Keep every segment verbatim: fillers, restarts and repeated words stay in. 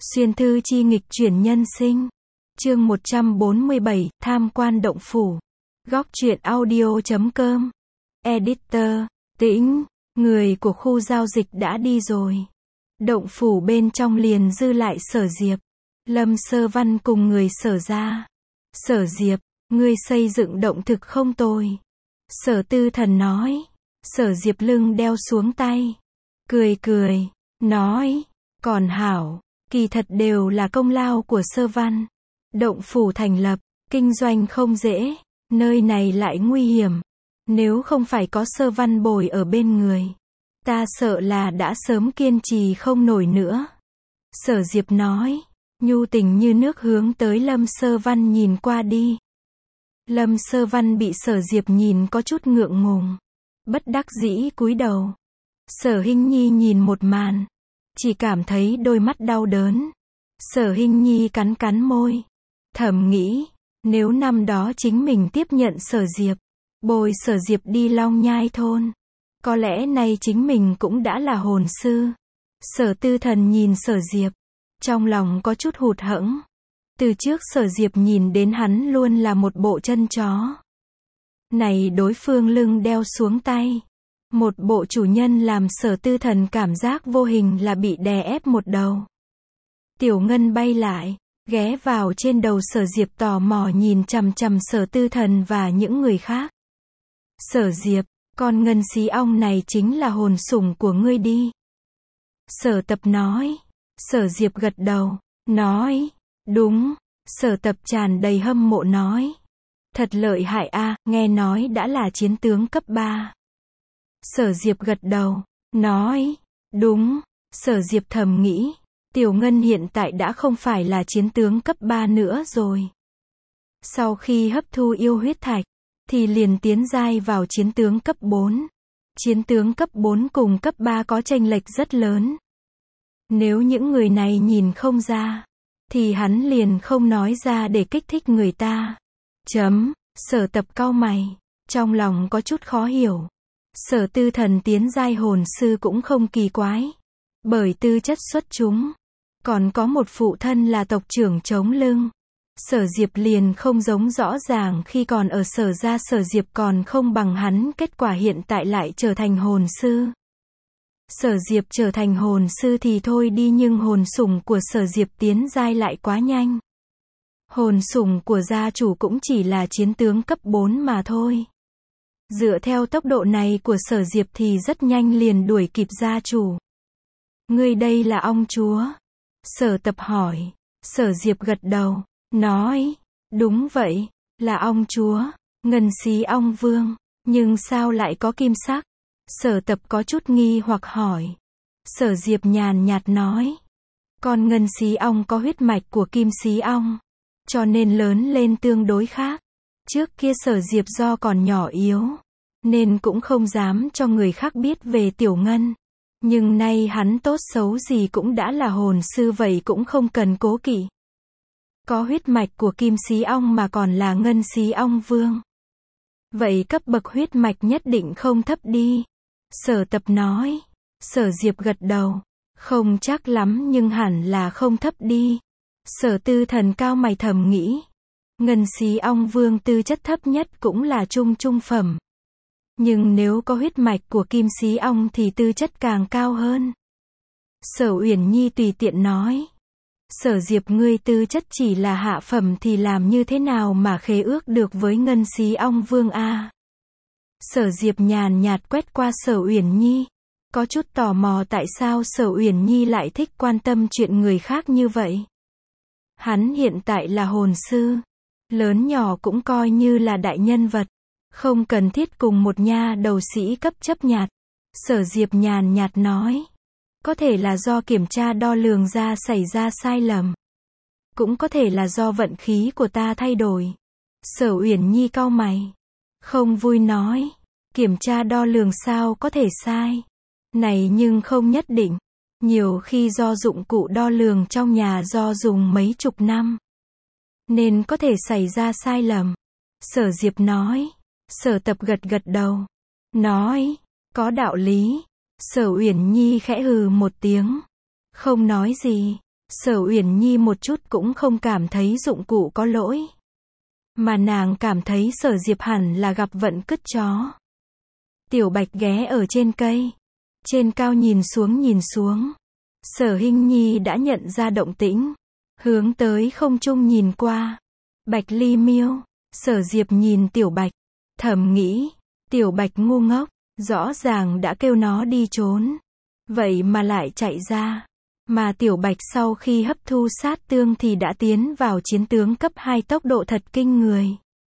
Xuyên thư chi nghịch chuyển nhân sinh. Chương một trăm bốn mươi bảy, tham quan động phủ. Góc truyện audio chấm com. Editor, Tĩnh, người của khu giao dịch đã đi rồi. Động phủ bên trong liền dư lại Sở Diệp, Lâm Sơ Văn cùng người Sở gia. Sở Diệp, ngươi xây dựng động thực không tồi. Sở Tư Thần nói. Sở Diệp lưng đeo xuống tay, cười cười, nói, còn hảo, kỳ thật đều là công lao của Sơ Văn. Động phủ thành lập, kinh doanh không dễ, nơi này lại nguy hiểm. Nếu không phải có Sơ Văn bồi ở bên người, ta sợ là đã sớm kiên trì không nổi nữa. Sở Diệp nói, nhu tình như nước hướng tới Lâm Sơ Văn nhìn qua đi. Lâm Sơ Văn bị Sở Diệp nhìn có chút ngượng ngùng, bất đắc dĩ cúi đầu. Sở Hinh Nhi nhìn một màn, chỉ cảm thấy đôi mắt đau đớn. Sở Hinh Nhi cắn cắn môi, thầm nghĩ, nếu năm đó chính mình tiếp nhận Sở Diệp, bồi Sở Diệp đi Long Nhai thôn, có lẽ nay chính mình cũng đã là hồn sư. Sở Tư Thần nhìn Sở Diệp, trong lòng có chút hụt hẫng. Từ trước Sở Diệp nhìn đến hắn luôn là một bộ chân chó. Này đối phương lưng đeo xuống tay, một bộ chủ nhân làm Sở Tư Thần cảm giác vô hình là bị đè ép một đầu. Tiểu Ngân bay lại, ghé vào trên đầu Sở Diệp tò mò nhìn chằm chằm Sở Tư Thần và những người khác. Sở Diệp, con ngân xí ong này chính là hồn sủng của ngươi đi. Sở Tập nói. Sở Diệp gật đầu, nói, đúng. Sở Tập tràn đầy hâm mộ nói, thật lợi hại a, nghe nói đã là chiến tướng cấp ba. Sở Diệp gật đầu, nói, đúng. Sở Diệp thầm nghĩ, Tiểu Ngân hiện tại đã không phải là chiến tướng cấp ba nữa rồi. Sau khi hấp thu yêu huyết thạch, thì liền tiến giai vào chiến tướng cấp bốn. Chiến tướng cấp bốn cùng cấp ba có chênh lệch rất lớn. Nếu những người này nhìn không ra, thì hắn liền không nói ra để kích thích người ta. Chấm, Sở Tập cau mày, trong lòng có chút khó hiểu. Sở Tư Thần tiến giai hồn sư cũng không kỳ quái, bởi tư chất xuất chúng, còn có một phụ thân là tộc trưởng chống lưng. Sở Diệp liền không giống rõ ràng khi còn ở Sở gia Sở Diệp còn không bằng hắn, kết quả hiện tại lại trở thành hồn sư. Sở Diệp trở thành hồn sư thì thôi đi, nhưng hồn sủng của Sở Diệp tiến giai lại quá nhanh. Hồn sủng của gia chủ cũng chỉ là chiến tướng cấp bốn mà thôi. Dựa theo tốc độ này của Sở Diệp thì rất nhanh liền đuổi kịp gia chủ. Ngươi đây là ong chúa? Sở Tập hỏi. Sở Diệp gật đầu, nói, đúng vậy, là ong chúa, ngân xí ong vương, nhưng sao lại có kim sắc? Sở Tập có chút nghi hoặc hỏi. Sở Diệp nhàn nhạt nói, con ngân xí ong có huyết mạch của kim xí ong, cho nên lớn lên tương đối khác. Trước kia Sở Diệp do còn nhỏ yếu, nên cũng không dám cho người khác biết về Tiểu Ngân. Nhưng nay hắn tốt xấu gì cũng đã là hồn sư, vậy cũng không cần cố kỵ. Có huyết mạch của kim xí ong mà còn là ngân xí ong vương, vậy cấp bậc huyết mạch nhất định không thấp đi. Sở Tập nói. Sở Diệp gật đầu, không chắc lắm nhưng hẳn là không thấp đi. Sở Tư Thần cao mày thầm nghĩ, ngân xí ong vương tư chất thấp nhất cũng là trung trung phẩm, nhưng nếu có huyết mạch của kim xí ong thì tư chất càng cao hơn. Sở Uyển Nhi tùy tiện nói, Sở Diệp ngươi tư chất chỉ là hạ phẩm thì làm như thế nào mà khế ước được với ngân xí ong vương a? Sở Diệp nhàn nhạt quét qua Sở Uyển Nhi, có chút tò mò tại sao Sở Uyển Nhi lại thích quan tâm chuyện người khác như vậy. Hắn hiện tại là hồn sư, lớn nhỏ cũng coi như là đại nhân vật, không cần thiết cùng một nha đầu sĩ cấp chấp nhặt. Sở Diệp nhàn nhạt nói, có thể là do kiểm tra đo lường ra xảy ra sai lầm, cũng có thể là do vận khí của ta thay đổi. Sở Uyển Nhi cau mày, không vui nói, kiểm tra đo lường sao có thể sai? Này nhưng không nhất định, nhiều khi do dụng cụ đo lường trong nhà do dùng mấy chục năm, nên có thể xảy ra sai lầm. Sở Diệp nói. Sở Tập gật gật đầu, nói, có đạo lý. Sở Uyển Nhi khẽ hừ một tiếng, không nói gì. Sở Uyển Nhi một chút cũng không cảm thấy dụng cụ có lỗi. Mà nàng cảm thấy Sở Diệp hẳn là gặp vận cứt chó. Tiểu Bạch ghé ở trên cây. Trên cao nhìn xuống nhìn xuống. Sở Hinh Nhi đã nhận ra động tĩnh. Hướng tới không trung nhìn qua. Bạch Ly Miêu. Sở Diệp nhìn Tiểu Bạch. Thầm nghĩ. Tiểu Bạch ngu ngốc. Rõ ràng đã kêu nó đi trốn. Vậy mà lại chạy ra. Mà Tiểu Bạch sau khi hấp thu sát tương thì đã tiến vào chiến tướng cấp hai tốc độ thật kinh người.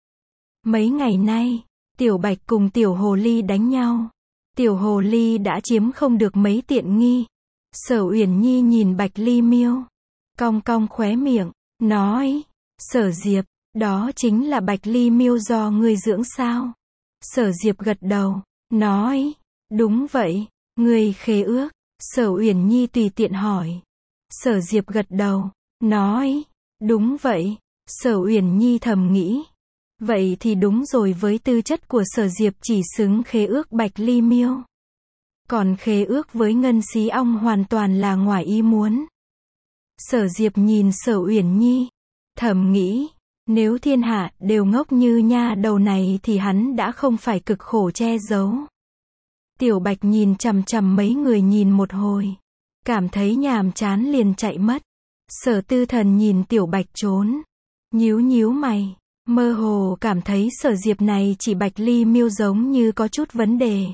Mấy ngày nay, Tiểu Bạch cùng Tiểu Hồ Ly đánh nhau. Tiểu Hồ Ly đã chiếm không được mấy tiện nghi. Sở Uyển Nhi nhìn Bạch Ly Miêu. Cong cong khóe miệng, nói. Sở Diệp, đó chính là Bạch Ly Miêu do ngươi dưỡng sao? Sở Diệp gật đầu, nói. Đúng vậy, ngươi khế ước. Sở Uyển Nhi tùy tiện hỏi. Sở Diệp gật đầu, nói. Đúng vậy. Sở Uyển Nhi thầm nghĩ. Vậy thì đúng rồi, với tư chất của Sở Diệp chỉ xứng khế ước Bạch Ly Miêu. Còn khế ước với Ngân Xí Ong hoàn toàn là ngoài ý muốn. Sở Diệp nhìn Sở Uyển Nhi. Thầm nghĩ. Nếu thiên hạ đều ngốc như nha đầu này thì hắn đã không phải cực khổ che giấu. Tiểu Bạch nhìn chằm chằm mấy người nhìn một hồi. Cảm thấy nhàm chán liền chạy mất. Sở Tư Thần nhìn Tiểu Bạch trốn. Nhíu nhíu mày. Mơ hồ cảm thấy Sở Diệp này chỉ Bạch Ly Miêu giống như có chút vấn đề.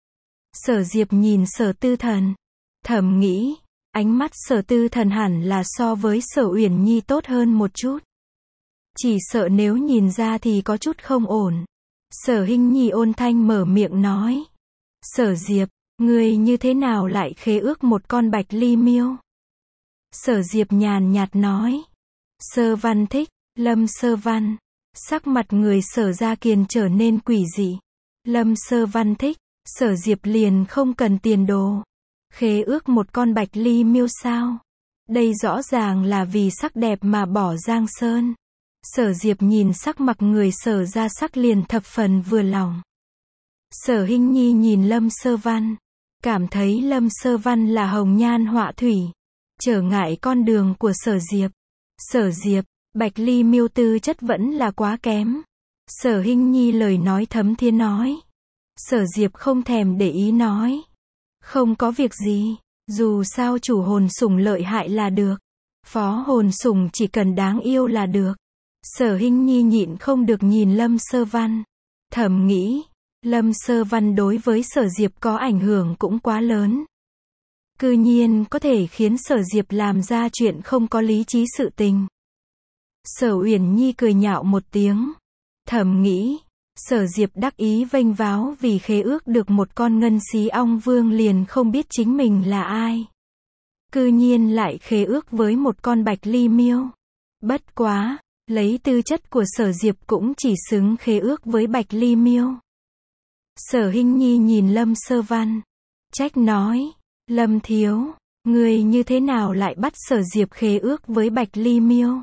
Sở Diệp nhìn Sở Tư Thần. Thầm nghĩ. Ánh mắt Sở Tư Thần hẳn là so với Sở Uyển Nhi tốt hơn một chút. Chỉ sợ nếu nhìn ra thì có chút không ổn. Sở Hinh Nhi ôn thanh mở miệng nói. Sở Diệp, ngươi như thế nào lại khế ước một con Bạch Ly Miêu? Sở Diệp nhàn nhạt nói. Sơ Văn thích. Lâm Sơ Văn. Sắc mặt người Sở Gia Kiền trở nên quỷ dị. Lâm Sơ Văn thích. Sở Diệp liền không cần tiền đồ. Khế ước một con Bạch Ly Miêu sao? Đây rõ ràng là vì sắc đẹp mà bỏ Giang Sơn. Sở Diệp nhìn sắc mặt người Sở Gia sắc liền thập phần vừa lòng. Sở Hinh Nhi nhìn Lâm Sơ Văn. Cảm thấy Lâm Sơ Văn là hồng nhan họa thủy. Trở ngại con đường của Sở Diệp. Sở Diệp, Bạch Ly Miêu tư chất vẫn là quá kém. Sở Hinh Nhi lời nói thấm thía nói. Sở Diệp không thèm để ý nói. Không có việc gì. Dù sao chủ hồn sủng lợi hại là được. Phó hồn sủng chỉ cần đáng yêu là được. Sở Hinh Nhi nhịn không được nhìn Lâm Sơ Văn. Thầm nghĩ. Lâm Sơ Văn đối với Sở Diệp có ảnh hưởng cũng quá lớn. Cư nhiên có thể khiến Sở Diệp làm ra chuyện không có lý trí sự tình. Sở Uyển Nhi cười nhạo một tiếng. Thầm nghĩ. Sở Diệp đắc ý vênh váo vì khế ước được một con Ngân Xí Ong Vương liền không biết chính mình là ai. Cư nhiên lại khế ước với một con Bạch Ly Miêu. Bất quá, lấy tư chất của Sở Diệp cũng chỉ xứng khế ước với Bạch Ly Miêu. Sở Hinh Nhi nhìn Lâm Sơ Văn. Trách nói. Lâm thiếu, người như thế nào lại bắt Sở Diệp khế ước với Bạch Ly Miêu?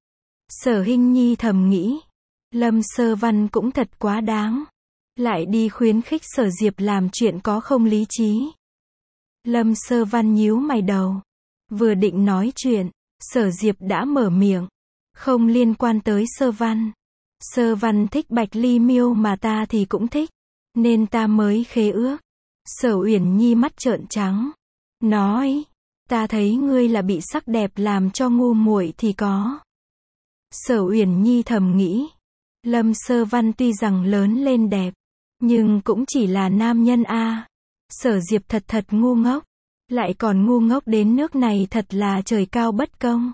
Sở Hinh Nhi thầm nghĩ. Lâm Sơ Văn cũng thật quá đáng. Lại đi khuyến khích Sở Diệp làm chuyện có không lý trí. Lâm Sơ Văn nhíu mày đầu. Vừa định nói chuyện, Sở Diệp đã mở miệng. Không liên quan tới Sơ Văn. Sơ Văn thích Bạch Ly Miêu mà ta thì cũng thích. Nên ta mới khế ước. Sở Uyển Nhi mắt trợn trắng. Nói. Ta thấy ngươi là bị sắc đẹp làm cho ngu muội thì có. Sở Uyển Nhi thầm nghĩ. Lâm Sơ Văn tuy rằng lớn lên đẹp. Nhưng cũng chỉ là nam nhân a. Sở Diệp thật thật ngu ngốc. Lại còn ngu ngốc đến nước này thật là trời cao bất công.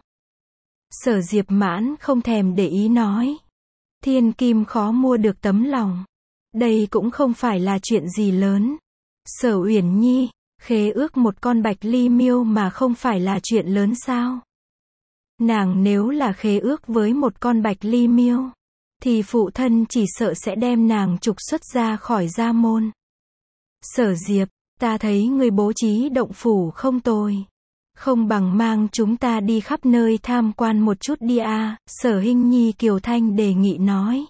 Sở Diệp mãn không thèm để ý nói. Thiên kim khó mua được tấm lòng. Đây cũng không phải là chuyện gì lớn. Sở Uyển Nhi, khế ước một con Bạch Ly Miêu mà không phải là chuyện lớn sao? Nàng nếu là khế ước với một con Bạch Ly Miêu, thì phụ thân chỉ sợ sẽ đem nàng trục xuất ra khỏi gia môn. Sở Diệp, ta thấy người bố trí động phủ không tồi. Không bằng mang chúng ta đi khắp nơi tham quan một chút đi a. Sở Hinh Nhi kiều thanh đề nghị nói.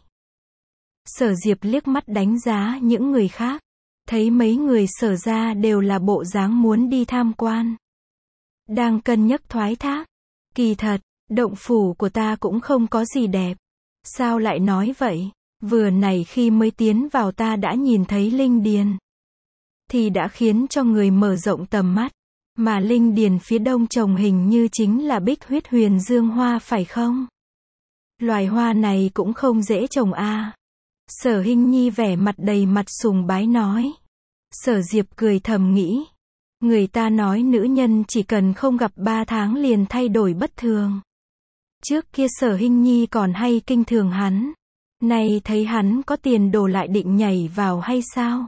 Sở Diệp liếc mắt đánh giá những người khác. Thấy mấy người Sở gia đều là bộ dáng muốn đi tham quan. Đang cân nhắc thoái thác. Kỳ thật, động phủ của ta cũng không có gì đẹp. Sao lại nói vậy? Vừa nãy khi mới tiến vào ta đã nhìn thấy linh điền. Thì đã khiến cho người mở rộng tầm mắt. Mà linh điền phía đông trồng hình như chính là bích huyết huyền dương hoa phải không? Loài hoa này cũng không dễ trồng a. Sở Hinh Nhi vẻ mặt đầy mặt sùng bái nói. Sở Diệp cười thầm nghĩ. Người ta nói nữ nhân chỉ cần không gặp ba tháng liền thay đổi bất thường. Trước kia Sở Hinh Nhi còn hay kinh thường hắn. Nay thấy hắn có tiền đồ lại định nhảy vào hay sao?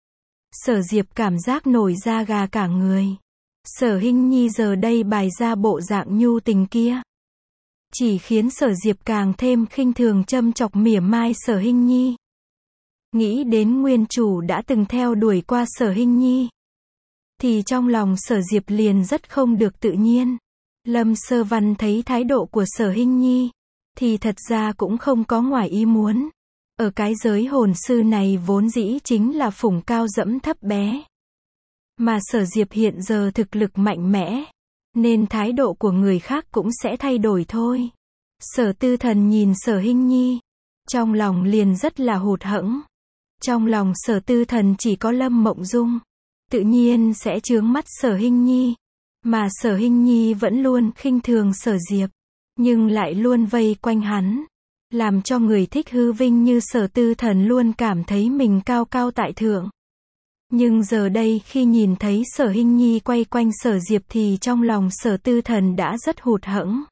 Sở Diệp cảm giác nổi da gà cả người. Sở Hinh Nhi giờ đây bày ra bộ dạng nhu tình kia. Chỉ khiến Sở Diệp càng thêm khinh thường châm chọc mỉa mai Sở Hinh Nhi. Nghĩ đến nguyên chủ đã từng theo đuổi qua Sở Hinh Nhi. Thì trong lòng Sở Diệp liền rất không được tự nhiên. Lâm Sơ Văn thấy thái độ của Sở Hinh Nhi. Thì thật ra cũng không có ngoài ý muốn. Ở cái giới hồn sư này vốn dĩ chính là phủng cao dẫm thấp bé. Mà Sở Diệp hiện giờ thực lực mạnh mẽ. Nên thái độ của người khác cũng sẽ thay đổi thôi. Sở Tư Thần nhìn Sở Hinh Nhi. Trong lòng liền rất là hụt hẫng. Trong lòng Sở Tư Thần chỉ có Lâm Mộng Dung. Tự nhiên sẽ chướng mắt Sở Hinh Nhi. Mà Sở Hinh Nhi vẫn luôn khinh thường Sở Diệp. Nhưng lại luôn vây quanh hắn. Làm cho người thích hư vinh như Sở Tư Thần luôn cảm thấy mình cao cao tại thượng. Nhưng giờ đây khi nhìn thấy Sở Hinh Nhi quay quanh Sở Diệp thì trong lòng Sở Tư Thần đã rất hụt hẫng.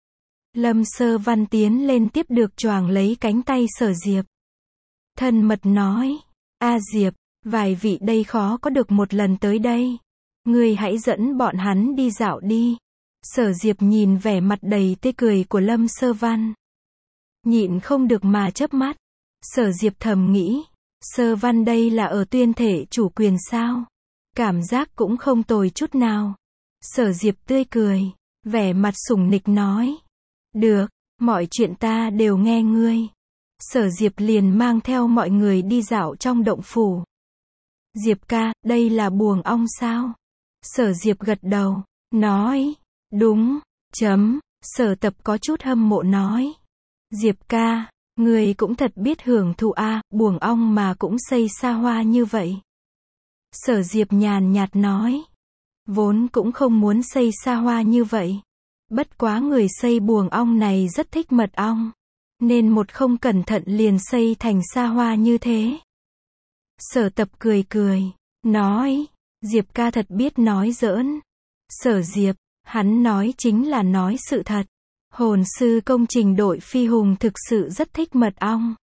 Lâm Sơ Văn tiến lên tiếp được choàng lấy cánh tay Sở Diệp. Thân mật nói, A Diệp, vài vị đây khó có được một lần tới đây. Ngươi hãy dẫn bọn hắn đi dạo đi. Sở Diệp nhìn vẻ mặt đầy tươi cười của Lâm Sơ Văn. Nhịn không được mà chớp mắt. Sở Diệp thầm nghĩ. Sơ Văn đây là ở tuyên thể chủ quyền sao? Cảm giác cũng không tồi chút nào. Sở Diệp tươi cười. Vẻ mặt sủng nịch nói. Được, mọi chuyện ta đều nghe ngươi. Sở Diệp liền mang theo mọi người đi dạo trong động phủ. Diệp ca, đây là buồng ong sao? Sở Diệp gật đầu. Nói. Đúng. Chấm. Sở Tập có chút hâm mộ nói. Diệp ca, người cũng thật biết hưởng thụ a, à, buồng ong mà cũng xây xa hoa như vậy. Sở Diệp nhàn nhạt nói. Vốn cũng không muốn xây xa hoa như vậy. Bất quá người xây buồng ong này rất thích mật ong. Nên một không cẩn thận liền xây thành xa hoa như thế. Sở Tập cười cười. Nói. Diệp ca thật biết nói giỡn. Sở Diệp, hắn nói chính là nói sự thật. Hồn sư công trình đội phi hùng thực sự rất thích mật ong.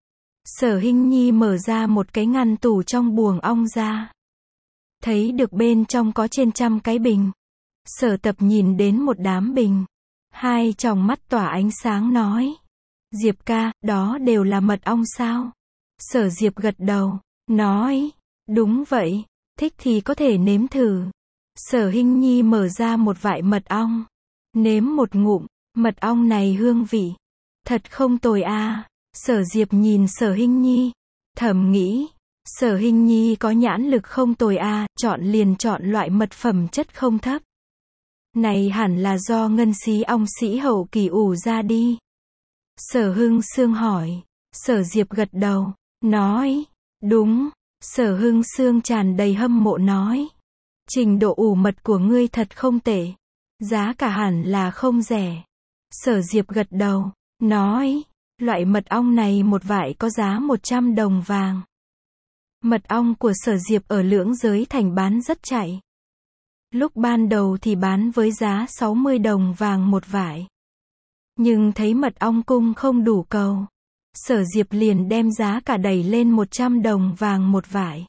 Sở Hinh Nhi mở ra một cái ngăn tủ trong buồng ong ra. Thấy được bên trong có trên trăm cái bình. Sở Tập nhìn đến một đám bình. Hai tròng mắt tỏa ánh sáng nói. Diệp ca, đó đều là mật ong sao? Sở Diệp gật đầu. Nói. Đúng vậy. Thích thì có thể nếm thử. Sở Hinh Nhi mở ra một vại mật ong. Nếm một ngụm. Mật ong này hương vị. Thật không tồi a. À. Sở Diệp nhìn Sở Hinh Nhi. Thầm nghĩ. Sở Hinh Nhi có nhãn lực không tồi a. À. Chọn liền chọn loại mật phẩm chất không thấp. Này hẳn là do ngân xí ong sĩ hậu kỳ ủ ra đi. Sở Hưng Sương hỏi. Sở Diệp gật đầu. Nói. Đúng. Sở Hưng Sương tràn đầy hâm mộ nói. Trình độ ủ mật của ngươi thật không tệ. Giá cả hẳn là không rẻ. Sở Diệp gật đầu. Nói. Loại mật ong này một vại có giá một trăm đồng vàng. Mật ong của Sở Diệp ở Lưỡng Giới Thành bán rất chạy. Lúc ban đầu thì bán với giá sáu mươi đồng vàng một vại. Nhưng thấy mật ong cung không đủ cầu. Sở Diệp liền đem giá cả đẩy lên một trăm đồng vàng một vại.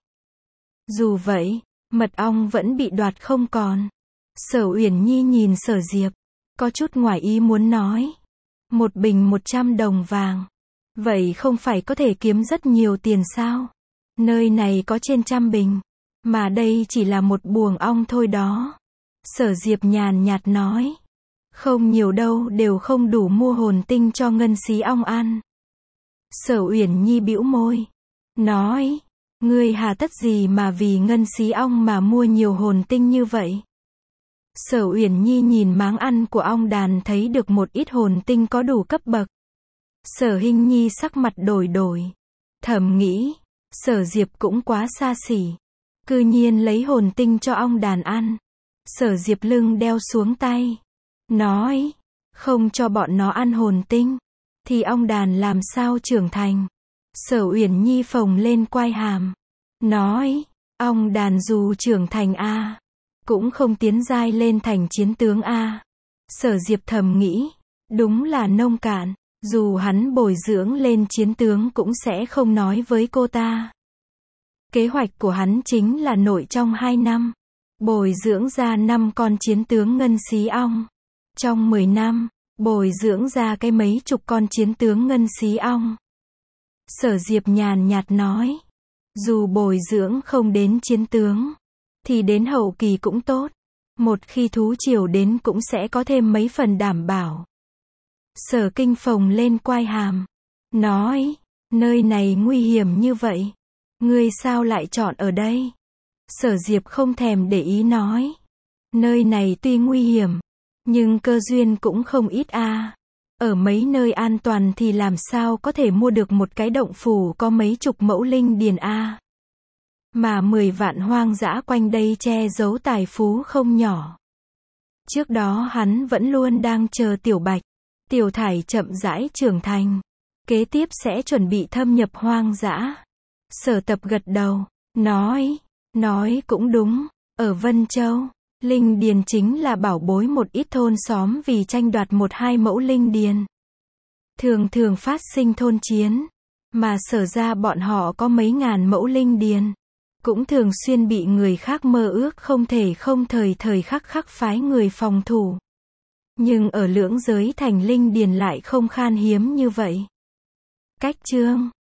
Dù vậy, mật ong vẫn bị đoạt không còn. Sở Uyển Nhi nhìn Sở Diệp. Có chút ngoài ý muốn nói. Một bình một trăm đồng vàng. Vậy không phải có thể kiếm rất nhiều tiền sao? Nơi này có trên trăm bình. Mà đây chỉ là một buồng ong thôi đó. Sở Diệp nhàn nhạt nói. Không nhiều đâu, đều không đủ mua hồn tinh cho ngân xí ong ăn. Sở Uyển Nhi bĩu môi. Nói. Ngươi hà tất gì mà vì ngân xí ong mà mua nhiều hồn tinh như vậy? Sở Uyển Nhi nhìn máng ăn của ong đàn thấy được một ít hồn tinh có đủ cấp bậc. Sở Hinh Nhi sắc mặt đổi đổi. Thầm nghĩ, Sở Diệp cũng quá xa xỉ. Cư nhiên lấy hồn tinh cho ong đàn ăn. Sở Diệp lưng đeo xuống tay. Nói, không cho bọn nó ăn hồn tinh, thì ong đàn làm sao trưởng thành. Sở Uyển Nhi phồng lên quai hàm. Nói, ong đàn dù trưởng thành a, cũng không tiến giai lên thành chiến tướng a. Sở Diệp thầm nghĩ, đúng là nông cạn, dù hắn bồi dưỡng lên chiến tướng cũng sẽ không nói với cô ta. Kế hoạch của hắn chính là nội trong hai năm, bồi dưỡng ra năm con chiến tướng ngân xí ong. Trong mười năm, bồi dưỡng ra cái mấy chục con chiến tướng ngân xí ong. Sở Diệp nhàn nhạt nói, dù bồi dưỡng không đến chiến tướng, thì đến hậu kỳ cũng tốt. Một khi thú triều đến cũng sẽ có thêm mấy phần đảm bảo. Sở Kinh phồng lên quai hàm. Nói, nơi này nguy hiểm như vậy. Ngươi sao lại chọn ở đây? Sở Diệp không thèm để ý nói. Nơi này tuy nguy hiểm, nhưng cơ duyên cũng không ít a. Ở mấy nơi an toàn thì làm sao có thể mua được một cái động phủ có mấy chục mẫu linh điền a. Mà mười vạn hoang dã quanh đây che giấu tài phú không nhỏ. Trước đó hắn vẫn luôn đang chờ Tiểu Bạch, Tiểu Thải chậm rãi trưởng thành. Kế tiếp sẽ chuẩn bị thâm nhập hoang dã. Sở Tập gật đầu, nói, nói cũng đúng, ở Vân Châu, linh điền chính là bảo bối một ít thôn xóm vì tranh đoạt một hai mẫu linh điền. Thường thường phát sinh thôn chiến, mà Sở ra bọn họ có mấy ngàn mẫu linh điền. Cũng thường xuyên bị người khác mơ ước không thể không thời thời khắc khắc phái người phòng thủ. Nhưng ở lưỡng giới thành linh điền lại không khan hiếm như vậy. Cách chương